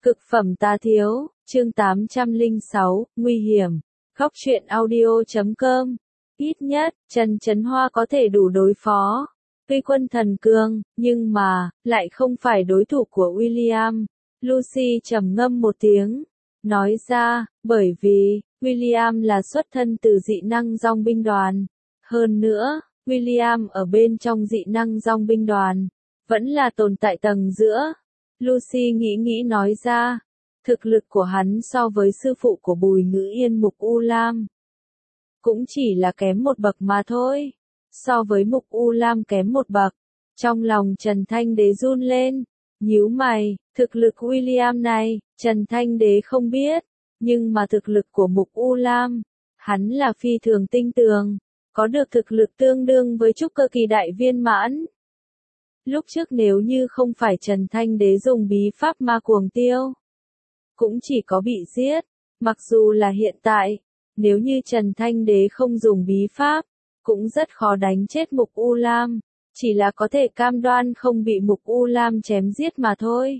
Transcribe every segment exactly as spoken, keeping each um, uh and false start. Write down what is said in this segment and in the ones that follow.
Cực phẩm tá thiếu, chương tám trăm lẻ sáu, nguy hiểm. Góc truyện audio chấm com. Ít nhất, Trần Chấn Hoa có thể đủ đối phó với quân thần cương, nhưng mà, lại không phải đối thủ của William. Lucy trầm ngâm một tiếng, nói ra, bởi vì, William là xuất thân từ dị năng dòng binh đoàn. Hơn nữa, William ở bên trong dị năng dòng binh đoàn, vẫn là tồn tại tầng giữa. Lucy nghĩ nghĩ nói ra, thực lực của hắn so với sư phụ của Bùi Ngữ Yên Mục U Lam cũng chỉ là kém một bậc mà thôi. So với Mục U Lam kém một bậc, trong lòng Trần Thanh Đế run lên, nhíu mày, thực lực William này, Trần Thanh Đế không biết, nhưng mà thực lực của Mục U Lam, hắn là phi thường tinh tường, có được thực lực tương đương với trúc cơ kỳ đại viên mãn. Lúc trước nếu như không phải Trần Thanh Đế dùng bí pháp ma cuồng tiêu, cũng chỉ có bị giết. Mặc dù là hiện tại, nếu như Trần Thanh Đế không dùng bí pháp, cũng rất khó đánh chết Mục U Lam, chỉ là có thể cam đoan không bị Mục U Lam chém giết mà thôi.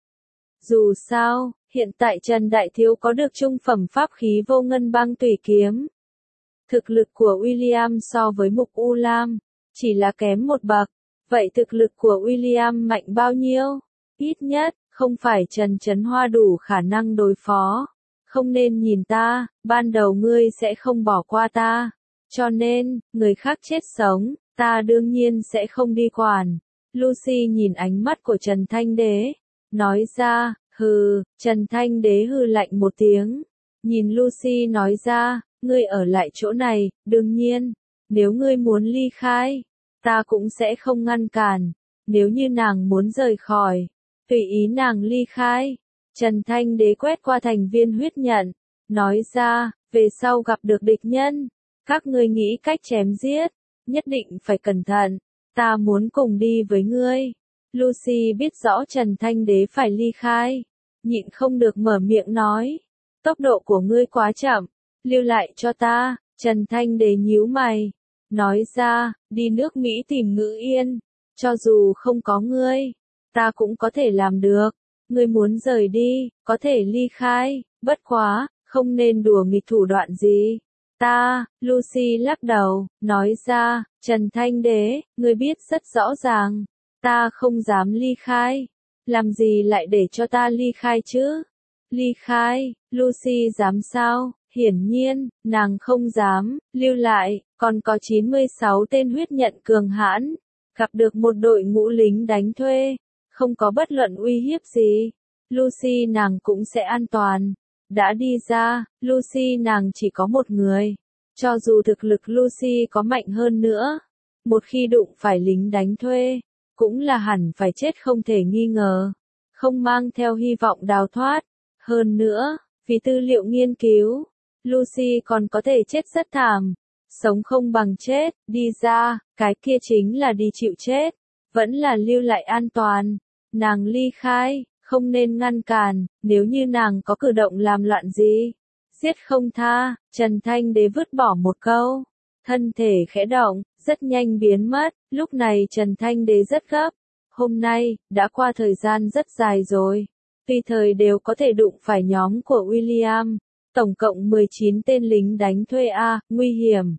Dù sao, hiện tại Trần Đại Thiếu có được trung phẩm pháp khí vô ngân băng tùy kiếm. Thực lực của William so với Mục U Lam, chỉ là kém một bậc. Vậy thực lực của William mạnh bao nhiêu? Ít nhất, không phải Trần Chấn Hoa đủ khả năng đối phó. Không nên nhìn ta, ban đầu ngươi sẽ không bỏ qua ta. Cho nên, người khác chết sống, ta đương nhiên sẽ không đi quản. Lucy nhìn ánh mắt của Trần Thanh Đế, nói ra, hừ, Trần Thanh Đế hừ lạnh một tiếng. Nhìn Lucy nói ra, ngươi ở lại chỗ này, đương nhiên, nếu ngươi muốn ly khai, ta cũng sẽ không ngăn cản. Nếu như nàng muốn rời khỏi, tùy ý nàng ly khai. Trần Thanh Đế quét qua thành viên huyết nhận, nói ra, về sau gặp được địch nhân, các ngươi nghĩ cách chém giết, nhất định phải cẩn thận, ta muốn cùng đi với ngươi. Lucy biết rõ Trần Thanh Đế phải ly khai, nhịn không được mở miệng nói, tốc độ của ngươi quá chậm, lưu lại cho ta. Trần Thanh Đế nhíu mày, nói ra, đi nước Mỹ tìm Ngữ Yên, cho dù không có ngươi, ta cũng có thể làm được. Ngươi muốn rời đi, có thể ly khai, bất quá, không nên đùa nghịch thủ đoạn gì. Ta, Lucy lắc đầu, nói ra, Trần Thanh Đế, ngươi biết rất rõ ràng, ta không dám ly khai, làm gì lại để cho ta ly khai chứ? Ly khai, Lucy dám sao? Hiển nhiên, nàng không dám, lưu lại, còn có chín mươi sáu tên huyết nhận cường hãn, gặp được một đội ngũ lính đánh thuê, không có bất luận uy hiếp gì, Lucy nàng cũng sẽ an toàn. Đã đi ra, Lucy nàng chỉ có một người, cho dù thực lực Lucy có mạnh hơn nữa, một khi đụng phải lính đánh thuê, cũng là hẳn phải chết không thể nghi ngờ, không mang theo hy vọng đào thoát. Hơn nữa, vì tư liệu nghiên cứu, Lucy còn có thể chết rất thảm, sống không bằng chết, đi ra, cái kia chính là đi chịu chết, vẫn là lưu lại an toàn. Nàng ly khai, không nên ngăn cản, nếu như nàng có cử động làm loạn gì, giết không tha. Trần Thanh Đế vứt bỏ một câu, thân thể khẽ động, rất nhanh biến mất. Lúc này Trần Thanh Đế rất gấp, hôm nay, đã qua thời gian rất dài rồi, tùy thời đều có thể đụng phải nhóm của William. Tổng cộng mười chín tên lính đánh thuê A, nguy hiểm.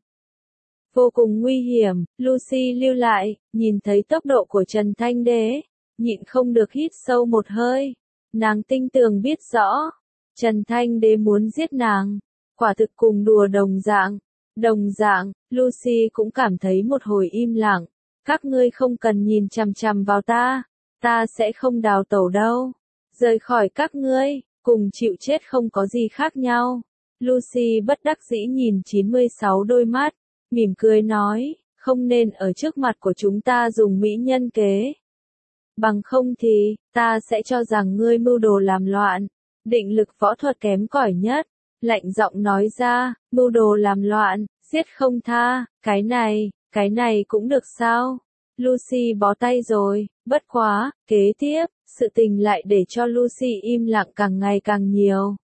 Vô cùng nguy hiểm. Lucy lưu lại, nhìn thấy tốc độ của Trần Thanh Đế, nhịn không được hít sâu một hơi. Nàng tinh tường biết rõ, Trần Thanh Đế muốn giết nàng, quả thực cùng đùa đồng dạng. Đồng dạng, Lucy cũng cảm thấy một hồi im lặng. Các ngươi không cần nhìn chằm chằm vào ta, ta sẽ không đào tẩu đâu. Rời khỏi các ngươi, cùng chịu chết không có gì khác nhau. Lucy bất đắc dĩ nhìn chín mươi sáu đôi mắt, mỉm cười nói, không nên ở trước mặt của chúng ta dùng mỹ nhân kế. Bằng không thì, ta sẽ cho rằng ngươi mưu đồ làm loạn, định lực võ thuật kém cỏi nhất. Lạnh giọng nói ra, mưu đồ làm loạn, giết không tha, cái này, cái này cũng được sao? Lucy bó tay rồi, bất quá, kế tiếp, sự tình lại để cho Lucy im lặng càng ngày càng nhiều.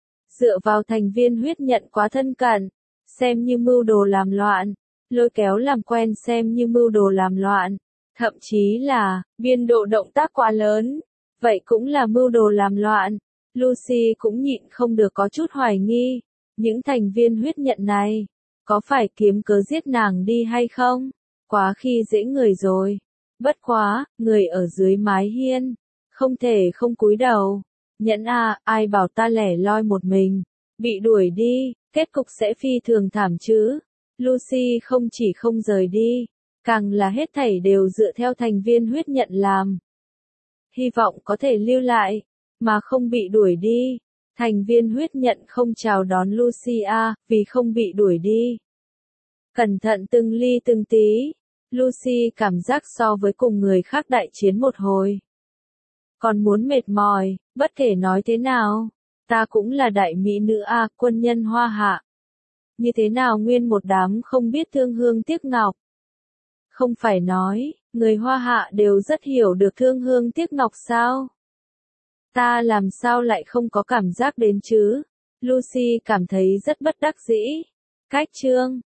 Dựa vào thành viên huyết nhận quá thân cận, xem như mưu đồ làm loạn, lôi kéo làm quen xem như mưu đồ làm loạn, thậm chí là, biên độ động tác quá lớn, vậy cũng là mưu đồ làm loạn. Lucy cũng nhịn không được có chút hoài nghi, những thành viên huyết nhận này, có phải kiếm cớ giết nàng đi hay không? Quá khi dễ người rồi. Bất quá, người ở dưới mái hiên, không thể không cúi đầu. Nhẫn à, ai bảo ta lẻ loi một mình, bị đuổi đi, kết cục sẽ phi thường thảm chứ. Lucy không chỉ không rời đi, càng là hết thảy đều dựa theo thành viên huyết nhận làm. Hy vọng có thể lưu lại, mà không bị đuổi đi. Thành viên huyết nhận không chào đón Lucia, vì không bị đuổi đi. Cẩn thận từng ly từng tí, Lucy cảm giác so với cùng người khác đại chiến một hồi. Còn muốn mệt mỏi, bất kể nói thế nào, ta cũng là đại mỹ nữ a, quân nhân hoa hạ. Như thế nào nguyên một đám không biết thương hương tiếc ngọc. Không phải nói, người hoa hạ đều rất hiểu được thương hương tiếc ngọc sao? Ta làm sao lại không có cảm giác đến chứ? Lucy cảm thấy rất bất đắc dĩ. Cách chương